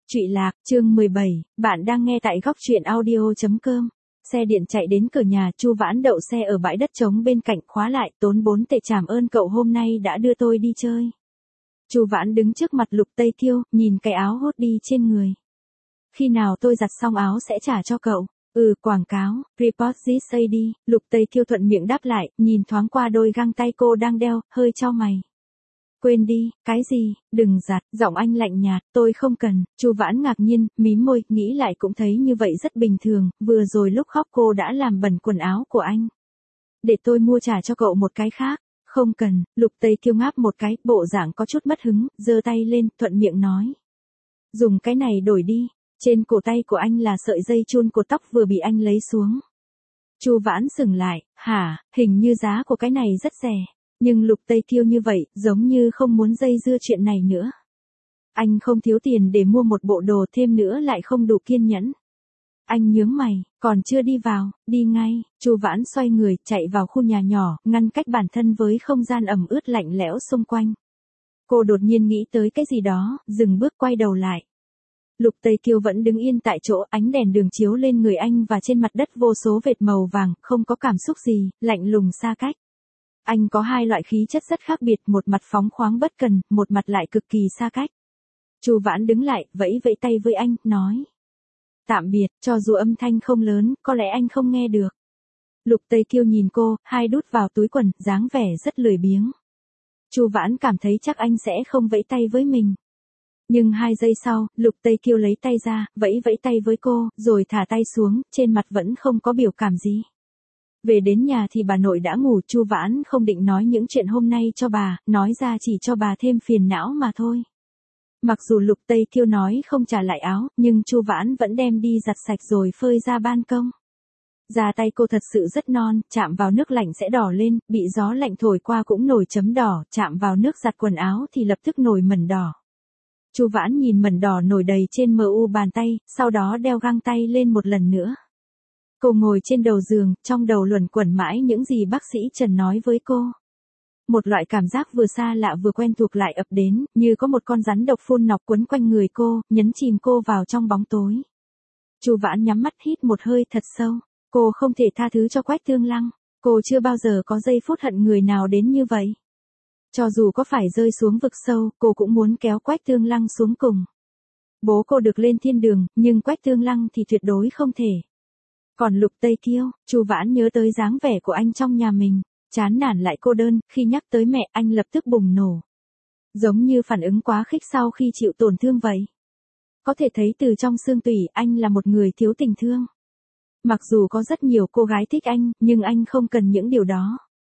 Trụy Lạc, chương 17, bạn đang nghe tại góc truyện audio.com. Xe điện chạy đến cửa nhà, Chu Vãn đậu xe ở bãi đất trống bên cạnh, khóa lại, tốn 4 tệ, trảm ơn cậu hôm nay đã đưa tôi đi chơi. Chu Vãn đứng trước mặt Lục Tây Kiêu, nhìn cái áo hốt đi trên người. Khi nào tôi giặt xong áo sẽ trả cho cậu. Quảng cáo, report this AD, Lục Tây Kiêu thuận miệng đáp lại, nhìn thoáng qua đôi găng tay cô đang đeo, hơi chau mày. Quên đi, cái gì, đừng giặt, giọng anh lạnh nhạt, tôi không cần. Chu Vãn ngạc nhiên, mím môi, nghĩ lại cũng thấy như vậy rất bình thường, vừa rồi lúc khóc cô đã làm bẩn quần áo của anh. Để tôi mua trả cho cậu một cái khác. Không cần, Lục Tây Kiêu ngáp một cái, bộ dạng có chút mất hứng, giơ tay lên, thuận miệng nói. Dùng cái này đổi đi, trên cổ tay của anh là sợi dây chun cột tóc vừa bị anh lấy xuống. Chu Vãn sững lại, hả, hình như giá của cái này rất rẻ. Nhưng Lục Tây Kiêu như vậy, giống như không muốn dây dưa chuyện này nữa. Anh không thiếu tiền để mua một bộ đồ, thêm nữa lại không đủ kiên nhẫn. Anh nhướng mày, còn chưa đi vào, đi ngay. Chu Vãn xoay người, chạy vào khu nhà nhỏ, ngăn cách bản thân với không gian ẩm ướt lạnh lẽo xung quanh. Cô đột nhiên nghĩ tới cái gì đó, dừng bước quay đầu lại. Lục Tây Kiêu vẫn đứng yên tại chỗ, ánh đèn đường chiếu lên người anh và trên mặt đất vô số vệt màu vàng, không có cảm xúc gì, lạnh lùng xa cách. Anh có hai loại khí chất rất khác biệt, một mặt phóng khoáng bất cần, một mặt lại cực kỳ xa cách. Chu Vãn đứng lại, vẫy vẫy tay với anh, nói. Tạm biệt, cho dù âm thanh không lớn, có lẽ anh không nghe được. Lục Tây Kiêu nhìn cô, hai đút vào túi quần, dáng vẻ rất lười biếng. Chu Vãn cảm thấy chắc anh sẽ không vẫy tay với mình. Nhưng 2 giây sau, Lục Tây Kiêu lấy tay ra, vẫy vẫy tay với cô, rồi thả tay xuống, trên mặt vẫn không có biểu cảm gì. Về đến nhà thì bà nội đã ngủ, Chu Vãn không định nói những chuyện hôm nay cho bà, nói ra chỉ cho bà thêm phiền não mà thôi. Mặc dù Lục Tây Kiêu nói không trả lại áo, nhưng Chu Vãn vẫn đem đi giặt sạch rồi phơi ra ban công. Da tay cô thật sự rất non, chạm vào nước lạnh sẽ đỏ lên, bị gió lạnh thổi qua cũng nổi chấm đỏ, chạm vào nước giặt quần áo thì lập tức nổi mẩn đỏ. Chu Vãn nhìn mẩn đỏ nổi đầy trên mu bàn tay, sau đó đeo găng tay lên một lần nữa. Cô ngồi trên đầu giường, trong đầu luẩn quẩn mãi những gì bác sĩ Trần nói với cô. Một loại cảm giác vừa xa lạ vừa quen thuộc lại ập đến, như có một con rắn độc phun nọc quấn quanh người cô, nhấn chìm cô vào trong bóng tối. Chu Vãn nhắm mắt hít một hơi thật sâu. Cô không thể tha thứ cho Quách Thương Lăng. Cô chưa bao giờ có giây phút hận người nào đến như vậy. Cho dù có phải rơi xuống vực sâu, cô cũng muốn kéo Quách Thương Lăng xuống cùng. Bố cô được lên thiên đường, nhưng Quách Thương Lăng thì tuyệt đối không thể. Còn Lục Tây Kiêu, Chu Vãn nhớ tới dáng vẻ của anh trong nhà mình, chán nản lại cô đơn, khi nhắc tới mẹ anh lập tức bùng nổ. Giống như phản ứng quá khích sau khi chịu tổn thương vậy. Có thể thấy từ trong xương tủy anh là một người thiếu tình thương. Mặc dù có rất nhiều cô gái thích anh, nhưng anh không cần những điều đó.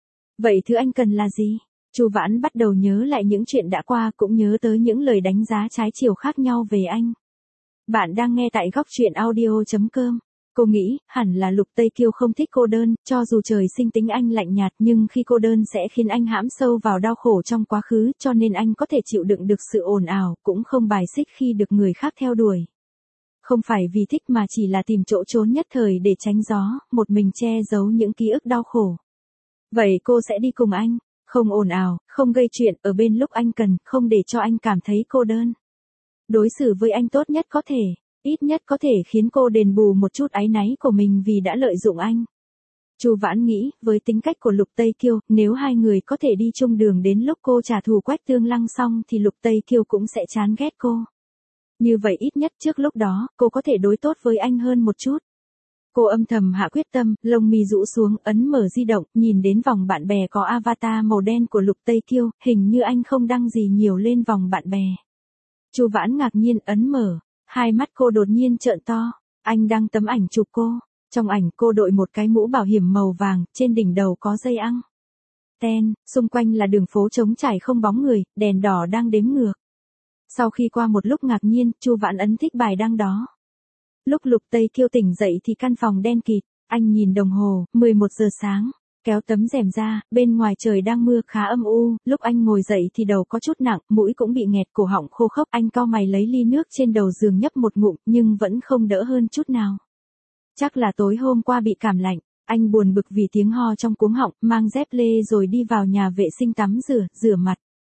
Vậy thứ anh cần là gì? Chu Vãn bắt đầu nhớ lại những chuyện đã qua, cũng nhớ tới những lời đánh giá trái chiều khác nhau về anh. Bạn đang nghe tại góc truyện audio.com. Cô nghĩ, hẳn là Lục Tây Kiêu không thích cô đơn, cho dù trời sinh tính anh lạnh nhạt nhưng khi cô đơn sẽ khiến anh hãm sâu vào đau khổ trong quá khứ, cho nên anh có thể chịu đựng được sự ồn ào, cũng không bài xích khi được người khác theo đuổi. Không phải vì thích mà chỉ là tìm chỗ trốn nhất thời để tránh gió, một mình che giấu những ký ức đau khổ. Vậy cô sẽ đi cùng anh, không ồn ào, không gây chuyện, ở bên lúc anh cần, không để cho anh cảm thấy cô đơn. Đối xử với anh tốt nhất có thể. Ít nhất có thể khiến cô đền bù một chút áy náy của mình vì đã lợi dụng anh. Chu Vãn nghĩ, với tính cách của Lục Tây Kiêu, nếu hai người có thể đi chung đường đến lúc cô trả thù Quách Thương Lăng xong thì Lục Tây Kiêu cũng sẽ chán ghét cô. Như vậy ít nhất trước lúc đó, cô có thể đối tốt với anh hơn một chút. Cô âm thầm hạ quyết tâm, lông mi rũ xuống, ấn mở di động, nhìn đến vòng bạn bè có avatar màu đen của Lục Tây Kiêu, hình như anh không đăng gì nhiều lên vòng bạn bè. Chu Vãn ngạc nhiên ấn mở. Hai mắt cô đột nhiên trợn to, anh đăng tấm ảnh chụp cô, trong ảnh cô đội một cái mũ bảo hiểm màu vàng, trên đỉnh đầu có dây ăng. Ten, xung quanh là đường phố trống trải không bóng người, đèn đỏ đang đếm ngược. Sau khi qua một lúc ngạc nhiên, Chu Vãn ấn thích bài đăng đó. Lúc Lục Tây Kiêu tỉnh dậy thì căn phòng đen kịt, anh nhìn đồng hồ, 11 giờ sáng. Kéo tấm rèm ra, bên ngoài trời đang mưa khá âm u, lúc anh ngồi dậy thì đầu có chút nặng, mũi cũng bị nghẹt, cổ họng khô khốc, anh cau mày lấy ly nước trên đầu giường nhấp một ngụm, nhưng vẫn không đỡ hơn chút nào. Chắc là tối hôm qua bị cảm lạnh, anh buồn bực vì tiếng ho trong cuống họng, mang dép lê rồi đi vào nhà vệ sinh tắm rửa mặt.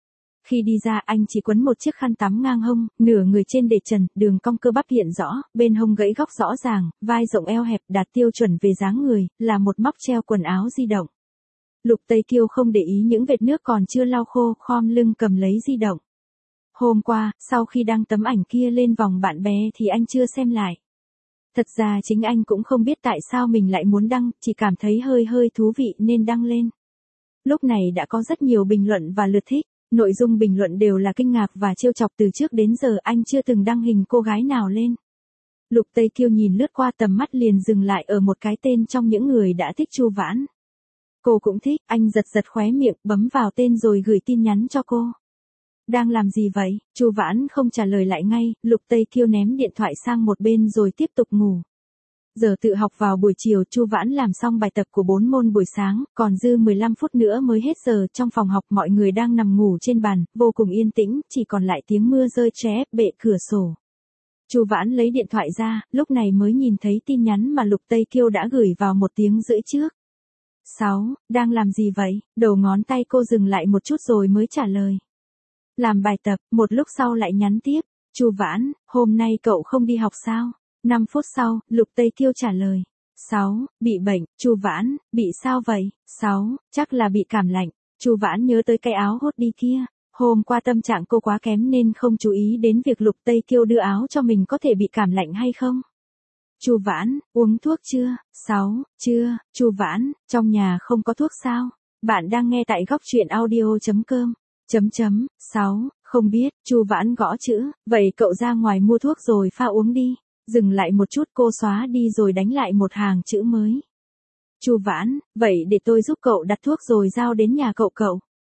Khi đi ra anh chỉ quấn một chiếc khăn tắm ngang hông, nửa người trên để trần, đường cong cơ bắp hiện rõ, bên hông gãy góc rõ ràng, vai rộng eo hẹp đạt tiêu chuẩn về dáng người, là một móc treo quần áo di động. Lục Tây Kiêu không để ý những vệt nước còn chưa lau khô, khom lưng cầm lấy di động. Hôm qua, sau khi đăng tấm ảnh kia lên vòng bạn bè thì anh chưa xem lại. Thật ra chính anh cũng không biết tại sao mình lại muốn đăng, chỉ cảm thấy hơi thú vị nên đăng lên. Lúc này đã có rất nhiều bình luận và lượt thích. Nội dung bình luận đều là kinh ngạc và trêu chọc, từ trước đến giờ anh chưa từng đăng hình cô gái nào lên. Lục Tây Kiêu nhìn lướt qua tầm mắt liền dừng lại ở một cái tên trong những người đã thích Chu Vãn. Cô cũng thích, anh giật khóe miệng, bấm vào tên rồi gửi tin nhắn cho cô. Đang làm gì vậy? Chu Vãn không trả lời lại ngay, Lục Tây Kiêu ném điện thoại sang một bên rồi tiếp tục ngủ. Giờ tự học vào buổi chiều, Chu Vãn làm xong bài tập của 4 môn buổi sáng, còn dư 15 phút nữa mới hết giờ. Trong phòng học mọi người đang nằm ngủ trên bàn, vô cùng yên tĩnh, chỉ còn lại tiếng mưa rơi tré bệ cửa sổ. Chu Vãn lấy điện thoại ra, lúc này mới nhìn thấy tin nhắn mà Lục Tây Kiêu đã gửi vào 1 tiếng rưỡi trước. 6, đang làm gì vậy? Đầu ngón tay cô dừng lại một chút rồi mới trả lời. Làm bài tập, một lúc sau lại nhắn tiếp. Chu Vãn, hôm nay cậu không đi học sao? 5 phút sau, Lục Tây Kiêu trả lời. 6, bị bệnh. Chu Vãn, bị sao vậy? 6, chắc là bị cảm lạnh. Chu Vãn nhớ tới cái áo hốt đi kia. Hôm qua tâm trạng cô quá kém nên không chú ý đến việc Lục Tây Kiêu đưa áo cho mình có thể bị cảm lạnh hay không. Chu Vãn, uống thuốc chưa? 6, chưa. Chu Vãn, trong nhà không có thuốc sao? Bạn đang nghe tại góc truyện audio.com. 6, không biết. Chu Vãn gõ chữ, vậy cậu ra ngoài mua thuốc rồi pha uống đi. Dừng lại một chút, cô xóa đi rồi đánh lại một hàng chữ mới. Chu Vãn, vậy để tôi giúp cậu đặt thuốc rồi giao đến nhà cậu.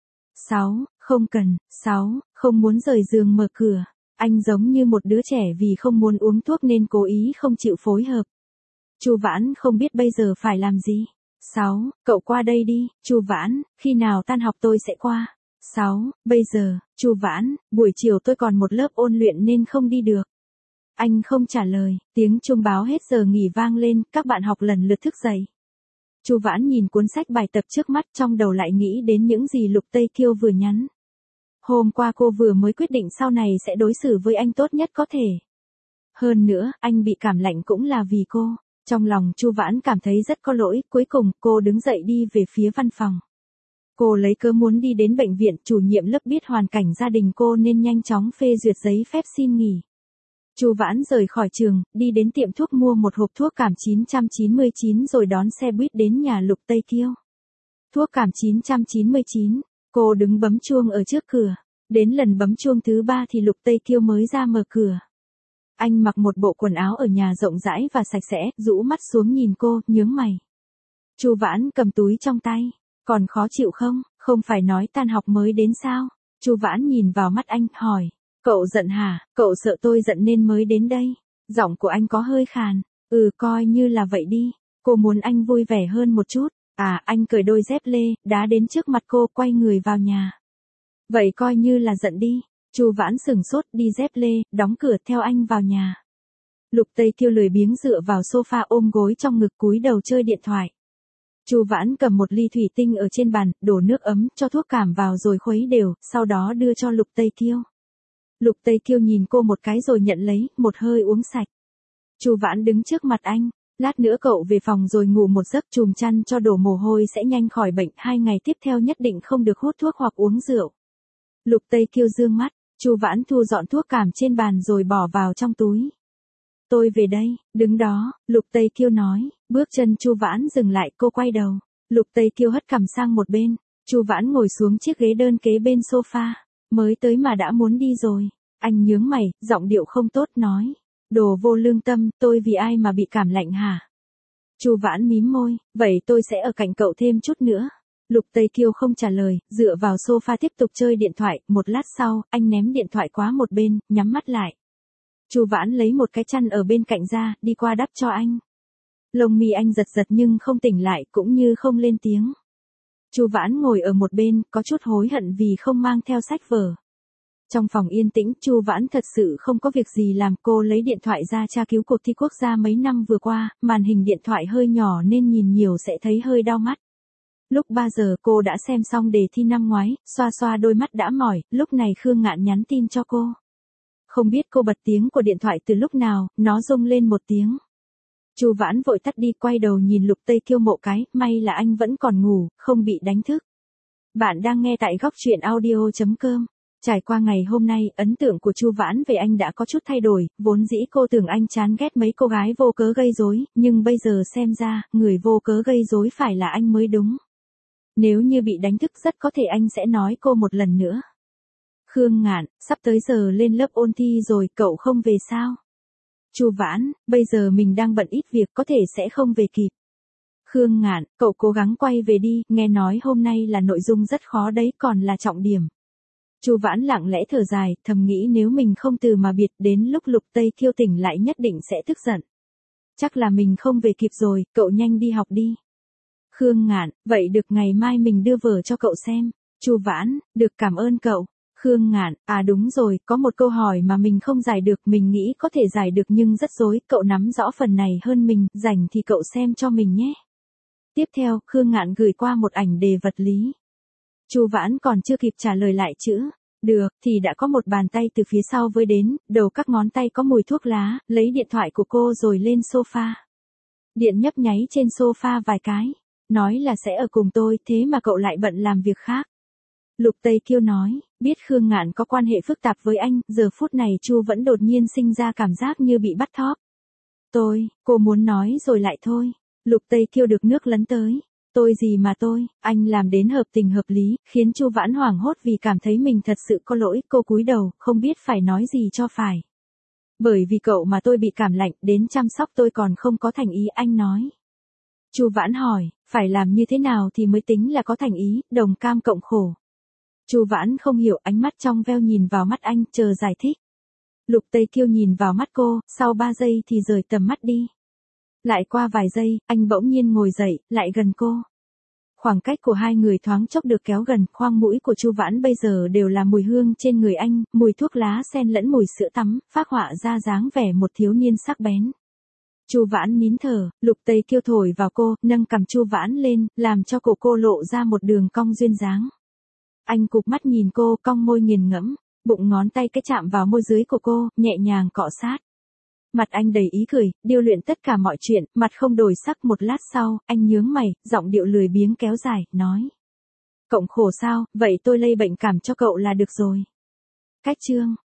6, không cần. 6, không muốn rời giường mở cửa. Anh giống như một đứa trẻ vì không muốn uống thuốc nên cố ý không chịu phối hợp. Chu Vãn không biết bây giờ phải làm gì. 6, cậu qua đây đi. Chu Vãn, khi nào tan học tôi sẽ qua. 6, bây giờ. Chu Vãn, buổi chiều tôi còn một lớp ôn luyện nên không đi được. Anh không trả lời, tiếng chuông báo hết giờ nghỉ vang lên, các bạn học lần lượt thức dậy. Chu Vãn nhìn cuốn sách bài tập trước mắt, trong đầu lại nghĩ đến những gì Lục Tây Kiêu vừa nhắn. Hôm qua cô vừa mới quyết định sau này sẽ đối xử với anh tốt nhất có thể. Hơn nữa, anh bị cảm lạnh cũng là vì cô. Trong lòng Chu Vãn cảm thấy rất có lỗi, cuối cùng cô đứng dậy đi về phía văn phòng. Cô lấy cớ muốn đi đến bệnh viện, chủ nhiệm lớp biết hoàn cảnh gia đình cô nên nhanh chóng phê duyệt giấy phép xin nghỉ. Chu Vãn rời khỏi trường, đi đến tiệm thuốc mua một hộp thuốc cảm 999 rồi đón xe buýt đến nhà Lục Tây Kiêu. Thuốc cảm 999, cô đứng bấm chuông ở trước cửa. Đến lần bấm chuông thứ 3 thì Lục Tây Kiêu mới ra mở cửa. Anh mặc một bộ quần áo ở nhà rộng rãi và sạch sẽ, rũ mắt xuống nhìn cô, nhướng mày. Chu Vãn cầm túi trong tay. Còn khó chịu không? Không phải nói tan học mới đến sao? Chu Vãn nhìn vào mắt anh, hỏi. Cậu giận hả? Cậu sợ tôi giận nên mới đến đây. Giọng của anh có hơi khàn. Coi như là vậy đi. Cô muốn anh vui vẻ hơn một chút. Anh cởi đôi dép lê, đá đến trước mặt cô, quay người vào nhà. Vậy coi như là giận đi. Chu Vãn sửng sốt, đi dép lê, đóng cửa theo anh vào nhà. Lục Tây Kiêu lười biếng dựa vào sofa ôm gối trong ngực cúi đầu chơi điện thoại. Chu Vãn cầm một ly thủy tinh ở trên bàn, đổ nước ấm, cho thuốc cảm vào rồi khuấy đều, sau đó đưa cho Lục Tây Kiêu. Lục Tây Kiêu nhìn cô một cái rồi nhận lấy, một hơi uống sạch. Chu Vãn đứng trước mặt anh, lát nữa cậu về phòng rồi ngủ một giấc, chùm chăn cho đổ mồ hôi sẽ nhanh khỏi bệnh, 2 ngày tiếp theo nhất định không được hút thuốc hoặc uống rượu. Lục Tây Kiêu dương mắt, Chu Vãn thu dọn thuốc cảm trên bàn rồi bỏ vào trong túi. Tôi về đây, đứng đó, Lục Tây Kiêu nói, bước chân Chu Vãn dừng lại, cô quay đầu. Lục Tây Kiêu hất cằm sang một bên, Chu Vãn ngồi xuống chiếc ghế đơn kế bên sofa, mới tới mà đã muốn đi rồi. Anh nhướng mày, giọng điệu không tốt nói, đồ vô lương tâm, tôi vì ai mà bị cảm lạnh hả? Chu Vãn mím môi, vậy tôi sẽ ở cạnh cậu thêm chút nữa. Lục Tây Kiêu không trả lời, dựa vào sofa tiếp tục chơi điện thoại, một lát sau, anh ném điện thoại qua một bên, nhắm mắt lại. Chu Vãn lấy một cái chăn ở bên cạnh ra, đi qua đắp cho anh. Lông mi anh giật nhưng không tỉnh lại, cũng như không lên tiếng. Chu Vãn ngồi ở một bên, có chút hối hận vì không mang theo sách vở. Trong phòng yên tĩnh, Chu Vãn thật sự không có việc gì làm, cô lấy điện thoại ra tra cứu cuộc thi quốc gia mấy năm vừa qua, màn hình điện thoại hơi nhỏ nên nhìn nhiều sẽ thấy hơi đau mắt. Lúc 3 giờ cô đã xem xong đề thi năm ngoái, xoa xoa đôi mắt đã mỏi, lúc này Khương Ngạn nhắn tin cho cô. Không biết cô bật tiếng của điện thoại từ lúc nào, nó rung lên một tiếng. Chu Vãn vội tắt đi, quay đầu nhìn Lục Tây Kiêu mộ cái, may là anh vẫn còn ngủ, không bị đánh thức. Bạn đang nghe tại góc truyện audio.com. Trải qua ngày hôm nay, ấn tượng của Chu Vãn về anh đã có chút thay đổi, vốn dĩ cô tưởng anh chán ghét mấy cô gái vô cớ gây rối, nhưng bây giờ xem ra, người vô cớ gây rối phải là anh mới đúng. Nếu như bị đánh thức rất có thể anh sẽ nói cô một lần nữa. Khương Ngạn, sắp tới giờ lên lớp ôn thi rồi, cậu không về sao? Chu Vãn, bây giờ mình đang bận ít việc, có thể sẽ không về kịp. Khương Ngạn, cậu cố gắng quay về đi, nghe nói hôm nay là nội dung rất khó đấy, còn là trọng điểm. Chu Vãn lặng lẽ thở dài, thầm nghĩ nếu mình không từ mà biệt, đến lúc Lục Tây Kiêu tỉnh lại nhất định sẽ tức giận. Chắc là mình không về kịp rồi, cậu nhanh đi học đi. Khương Ngạn, vậy được, ngày mai mình đưa vở cho cậu xem. Chu Vãn, được, cảm ơn cậu. Khương Ngạn, à đúng rồi, có một câu hỏi mà mình không giải được, mình nghĩ có thể giải được nhưng rất rối, cậu nắm rõ phần này hơn mình, rảnh thì cậu xem cho mình nhé. Tiếp theo, Khương Ngạn gửi qua một ảnh đề vật lý. Chu Vãn còn chưa kịp trả lời lại chữ được thì đã có một bàn tay từ phía sau với đến, đầu các ngón tay có mùi thuốc lá, lấy điện thoại của cô rồi lên sofa. Điện nhấp nháy trên sofa vài cái, nói là sẽ ở cùng tôi, thế mà cậu lại bận làm việc khác. Lục Tây Kiêu nói, biết Khương Ngạn có quan hệ phức tạp với anh, giờ phút này Chu vẫn đột nhiên sinh ra cảm giác như bị bắt thóp. Cô muốn nói rồi lại thôi. Lục Tây Kiêu được nước lấn tới. Tôi gì mà tôi, anh làm đến hợp tình hợp lý, khiến Chu Vãn hoảng hốt vì cảm thấy mình thật sự có lỗi, cô cúi đầu, không biết phải nói gì cho phải. Bởi vì cậu mà tôi bị cảm lạnh, đến chăm sóc tôi còn không có thành ý, anh nói. Chu Vãn hỏi, phải làm như thế nào thì mới tính là có thành ý, đồng cam cộng khổ. Chu Vãn không hiểu, ánh mắt trong veo nhìn vào mắt anh, chờ giải thích. Lục Tây Kiêu nhìn vào mắt cô, sau 3 giây thì rời tầm mắt đi. Lại qua vài giây, anh bỗng nhiên ngồi dậy, lại gần cô. Khoảng cách của hai người thoáng chốc được kéo gần, khoang mũi của Chu Vãn bây giờ đều là mùi hương trên người anh, mùi thuốc lá xen lẫn mùi sữa tắm, phác họa ra dáng vẻ một thiếu niên sắc bén. Chu Vãn nín thở, Lục Tây Kiêu thổi vào cô, nâng cằm Chu Vãn lên, làm cho cổ cô lộ ra một đường cong duyên dáng. Anh cụp mắt nhìn cô, cong môi nghiền ngẫm, bụng ngón tay cái chạm vào môi dưới của cô, nhẹ nhàng cọ sát. Mặt anh đầy ý cười, điêu luyện tất cả mọi chuyện, mặt không đổi sắc. Một lát sau, anh nhướng mày, giọng điệu lười biếng kéo dài, nói. Cộng khổ sao, vậy tôi lây bệnh cảm cho cậu là được rồi. Cách chương.